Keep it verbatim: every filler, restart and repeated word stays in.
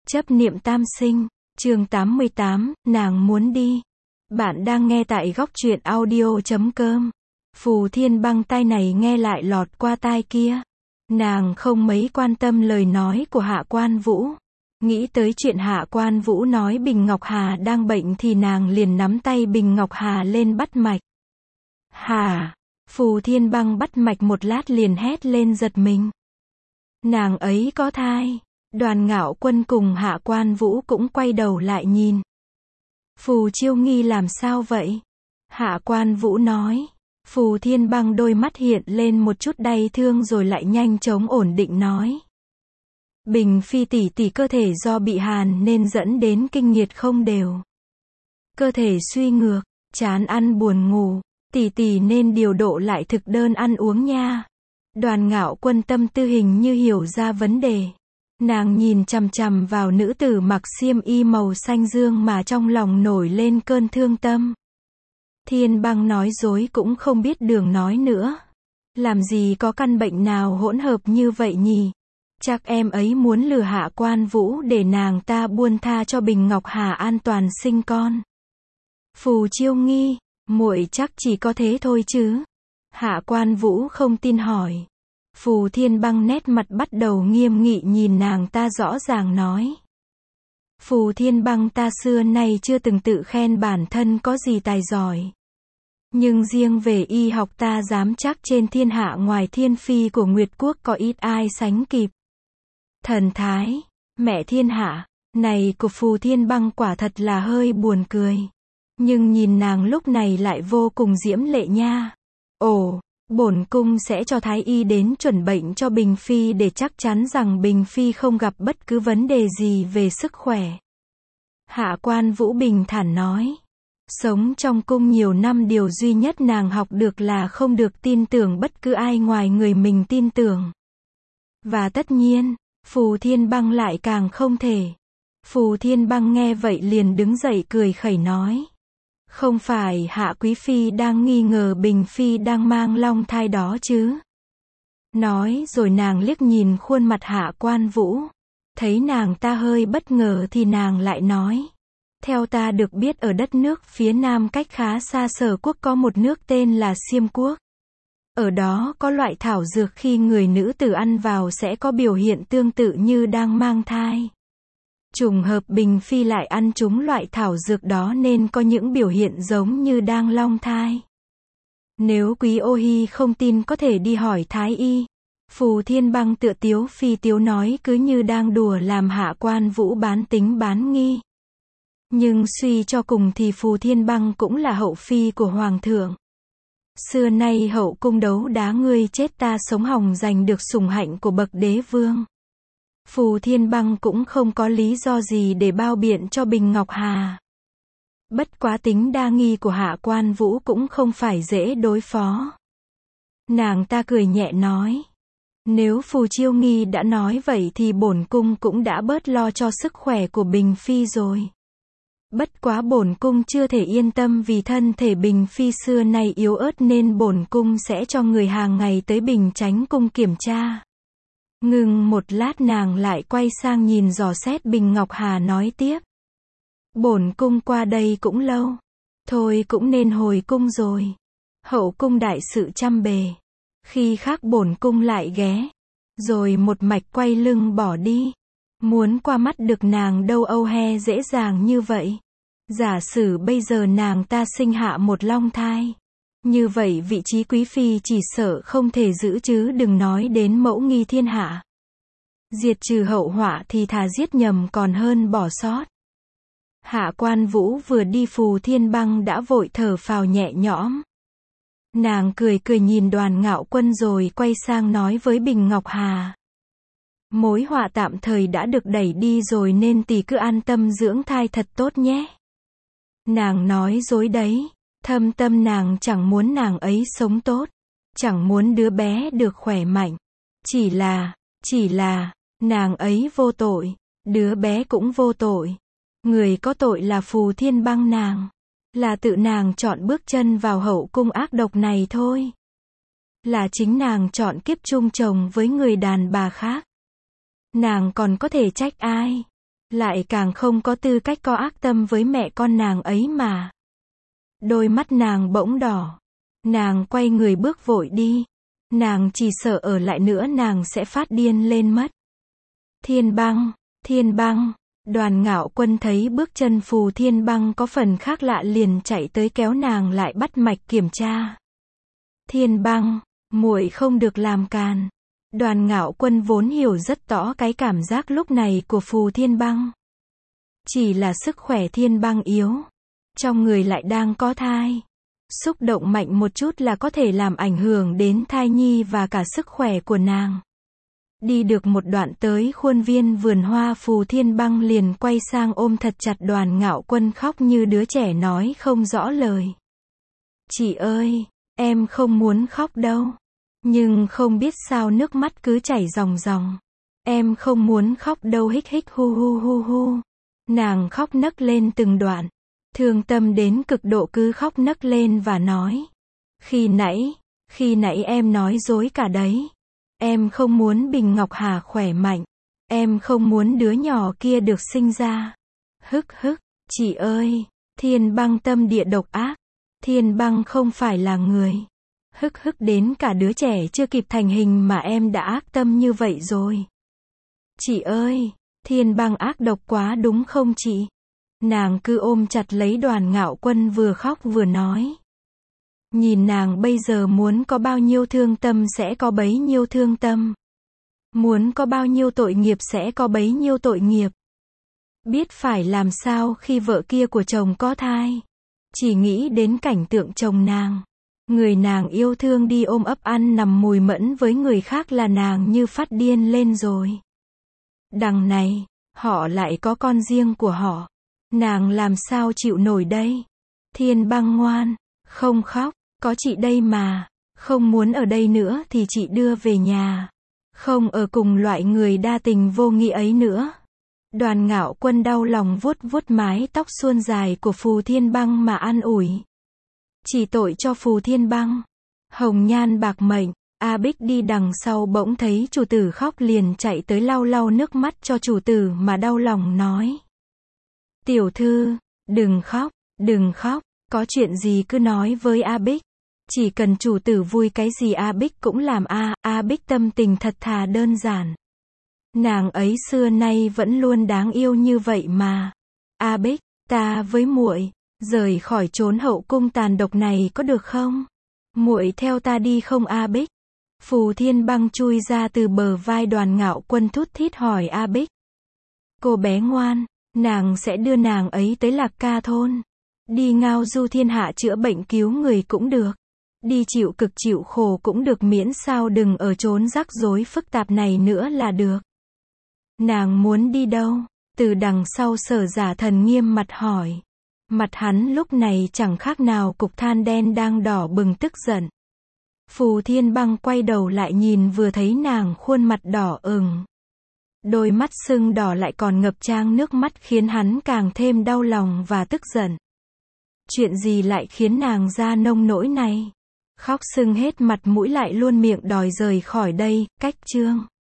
Chấp niệm tam sinh, chương tám mươi tám, nàng muốn đi. Bạn đang nghe tại góc truyện audio chấm com. Phù Thiên Băng tai này nghe lại lọt qua tai kia. Nàng không mấy quan tâm lời nói của Hạ Quan Vũ. Nghĩ tới chuyện Hạ Quan Vũ nói Bình Ngọc Hà đang bệnh thì nàng liền nắm tay Bình Ngọc Hà lên bắt mạch. Hà! Phù Thiên Băng bắt mạch một lát liền hét lên giật mình. Nàng ấy có thai. Đoàn Ngạo Quân cùng Hạ Quan Vũ cũng quay đầu lại nhìn. Phù Chiêu Nghi làm sao vậy? Hạ Quan Vũ nói. Phù Thiên Băng đôi mắt hiện lên một chút đau thương rồi lại nhanh chóng ổn định nói. Bình Phi tỷ tỷ cơ thể do bị hàn nên dẫn đến kinh nguyệt không đều. Cơ thể suy ngược, chán ăn buồn ngủ, tỷ tỷ nên điều độ lại thực đơn ăn uống nha. Đoàn Ngạo Quân tâm tư hình như hiểu ra vấn đề. Nàng nhìn chằm chằm vào nữ tử mặc xiêm y màu xanh dương mà trong lòng nổi lên cơn thương tâm. Thiên Băng nói dối cũng không biết đường nói nữa. Làm gì có căn bệnh nào hỗn hợp như vậy nhỉ? Chắc em ấy muốn lừa Hạ Quan Vũ để nàng ta buông tha cho Bình Ngọc Hà an toàn sinh con. Phù Chiêu Nghi, muội chắc chỉ có thế thôi chứ? Hạ Quan Vũ không tin hỏi. Phù Thiên Băng nét mặt bắt đầu nghiêm nghị nhìn nàng ta rõ ràng nói. Phù Thiên Băng ta xưa nay chưa từng tự khen bản thân có gì tài giỏi. Nhưng riêng về y học ta dám chắc trên thiên hạ ngoài Thiên Phi của Nguyệt Quốc có ít ai sánh kịp. Thần thái, mẹ thiên hạ, này của Phù Thiên Băng quả thật là hơi buồn cười. Nhưng nhìn nàng lúc này lại vô cùng diễm lệ nha. Ồ! Bổn cung sẽ cho thái y đến chuẩn bệnh cho Bình Phi để chắc chắn rằng Bình Phi không gặp bất cứ vấn đề gì về sức khỏe. Hạ Quan Vũ bình thản nói. Sống trong cung nhiều năm điều duy nhất nàng học được là không được tin tưởng bất cứ ai ngoài người mình tin tưởng. Và tất nhiên, Phù Thiên Băng lại càng không thể. Phù Thiên Băng nghe vậy liền đứng dậy cười khẩy nói. Không phải Hạ Quý Phi đang nghi ngờ Bình Phi đang mang long thai đó chứ? Nói rồi nàng liếc nhìn khuôn mặt Hạ Quan Vũ. Thấy nàng ta hơi bất ngờ thì nàng lại nói. Theo ta được biết ở đất nước phía nam cách khá xa Sở Quốc có một nước tên là Xiêm Quốc. Ở đó có loại thảo dược khi người nữ tử ăn vào sẽ có biểu hiện tương tự như đang mang thai. Trùng hợp Bình Phi lại ăn trúng loại thảo dược đó nên có những biểu hiện giống như đang long thai. Nếu quý ô hi không tin có thể đi hỏi thái y. Phù Thiên Băng tựa tiếu phi tiếu nói cứ như đang đùa làm Hạ Quan Vũ bán tính bán nghi. Nhưng suy cho cùng thì Phù Thiên Băng cũng là hậu phi của Hoàng thượng. Xưa nay hậu cung đấu đá ngươi chết ta sống hòng giành được sủng hạnh của bậc đế vương. Phù Thiên Băng cũng không có lý do gì để bao biện cho Bình Ngọc Hà. Bất quá tính đa nghi của Hạ Quan Vũ cũng không phải dễ đối phó. Nàng ta cười nhẹ nói. Nếu Phù Chiêu Nghi đã nói vậy thì bổn cung cũng đã bớt lo cho sức khỏe của Bình Phi rồi. Bất quá bổn cung chưa thể yên tâm vì thân thể Bình Phi xưa nay yếu ớt nên bổn cung sẽ cho người hàng ngày tới Bình Chánh cung kiểm tra. Ngừng một lát nàng lại quay sang nhìn dò xét Bình Ngọc Hà nói tiếp. Bổn cung qua đây cũng lâu. Thôi cũng nên hồi cung rồi. Hậu cung đại sự trăm bề. Khi khác bổn cung lại ghé. Rồi một mạch quay lưng bỏ đi. Muốn qua mắt được nàng đâu âu he dễ dàng như vậy. Giả sử bây giờ nàng ta sinh hạ một long thai. Như vậy vị trí quý phi chỉ sợ không thể giữ chứ đừng nói đến mẫu nghi thiên hạ. Diệt trừ hậu họa thì thà giết nhầm còn hơn bỏ sót. Hạ Quan Vũ vừa đi Phù Thiên Băng đã vội thở phào nhẹ nhõm. Nàng cười cười nhìn Đoàn Ngạo Quân rồi quay sang nói với Bình Ngọc Hà. Mối họa tạm thời đã được đẩy đi rồi nên tỷ cứ an tâm dưỡng thai thật tốt nhé. Nàng nói dối đấy. Thâm tâm nàng chẳng muốn nàng ấy sống tốt. Chẳng muốn đứa bé được khỏe mạnh. Chỉ là, chỉ là, nàng ấy vô tội. Đứa bé cũng vô tội. Người có tội là Phù Thiên Băng nàng. Là tự nàng chọn bước chân vào hậu cung ác độc này thôi. Là chính nàng chọn kiếp chung chồng với người đàn bà khác. Nàng còn có thể trách ai? lại càng không có tư cách có ác tâm với mẹ con nàng ấy mà. Đôi mắt nàng bỗng đỏ. Nàng quay người bước vội đi. Nàng chỉ sợ ở lại nữa nàng sẽ phát điên lên mất. Thiên Băng, Thiên Băng. Đoàn Ngạo Quân thấy bước chân Phù Thiên Băng có phần khác lạ liền chạy tới kéo nàng lại bắt mạch kiểm tra. Thiên Băng, muội không được làm càn. Đoàn Ngạo Quân vốn hiểu rất rõ cái cảm giác lúc này của Phù Thiên Băng. Chỉ là sức khỏe Thiên Băng yếu. Trong người lại đang có thai. Xúc động mạnh một chút là có thể làm ảnh hưởng đến thai nhi và cả sức khỏe của nàng. Đi được một đoạn tới khuôn viên vườn hoa, Phù Thiên Băng liền quay sang ôm thật chặt Đoàn Ngạo Quân, khóc như đứa trẻ nói không rõ lời. Chị ơi, em không muốn khóc đâu. Nhưng không biết sao nước mắt cứ chảy ròng ròng. Em không muốn khóc đâu, hích hích hu hu hu hu. Nàng khóc nấc lên từng đoạn. Thương tâm đến cực độ cứ khóc nấc lên và nói. Khi nãy, khi nãy em nói dối cả đấy. Em không muốn Bình Ngọc Hà khỏe mạnh. Em không muốn đứa nhỏ kia được sinh ra. Hức hức, chị ơi, Thiên Băng tâm địa độc ác. Thiên Băng không phải là người. Hức hức, đến cả đứa trẻ chưa kịp thành hình mà em đã ác tâm như vậy rồi. Chị ơi, Thiên Băng ác độc quá đúng không chị? Nàng cứ ôm chặt lấy Đoàn Ngạo Quân vừa khóc vừa nói. Nhìn nàng bây giờ muốn có bao nhiêu thương tâm sẽ có bấy nhiêu thương tâm. Muốn có bao nhiêu tội nghiệp sẽ có bấy nhiêu tội nghiệp. Biết phải làm sao khi vợ kia của chồng có thai. Chỉ nghĩ đến cảnh tượng chồng nàng. Người nàng yêu thương đi ôm ấp ăn nằm mùi mẫn với người khác là nàng như phát điên lên rồi. Đằng này, họ lại có con riêng của họ. Nàng làm sao chịu nổi đây? Thiên Băng ngoan, không khóc, có chị đây mà. Không muốn ở đây nữa thì chị đưa về nhà. Không ở cùng loại người đa tình vô nghĩa ấy nữa. Đoàn Ngạo Quân đau lòng vuốt vuốt mái tóc suôn dài của Phù Thiên Băng mà an ủi. Chỉ tội cho Phù Thiên Băng. Hồng nhan bạc mệnh. A Bích đi đằng sau bỗng thấy chủ tử khóc liền chạy tới lau lau nước mắt cho chủ tử mà đau lòng nói. Tiểu thư, đừng khóc, đừng khóc, có chuyện gì cứ nói với A Bích. Chỉ cần chủ tử vui cái gì A Bích cũng làm a. A Bích tâm tình thật thà đơn giản. Nàng ấy xưa nay vẫn luôn đáng yêu như vậy mà. A Bích, ta với muội rời khỏi chốn hậu cung tàn độc này có được không? Muội theo ta đi không A Bích? Phù Thiên Băng chui ra từ bờ vai Đoàn Ngạo Quân thút thít hỏi A Bích. Cô bé ngoan, nàng sẽ đưa nàng ấy tới Lạc Ca thôn. Đi ngao du thiên hạ chữa bệnh cứu người cũng được. Đi chịu cực chịu khổ cũng được, miễn sao đừng ở chốn rắc rối phức tạp này nữa là được. Nàng muốn đi đâu? Từ đằng sau Sở Giả Thần nghiêm mặt hỏi. Mặt hắn lúc này chẳng khác nào cục than đen đang đỏ bừng tức giận. Phù Thiên Băng quay đầu lại nhìn vừa thấy nàng khuôn mặt đỏ ửng. Đôi mắt sưng đỏ lại còn ngập tràn nước mắt khiến hắn càng thêm đau lòng và tức giận. Chuyện gì lại khiến nàng ra nông nỗi này? Khóc sưng hết mặt mũi lại luôn miệng đòi rời khỏi đây, cách chương.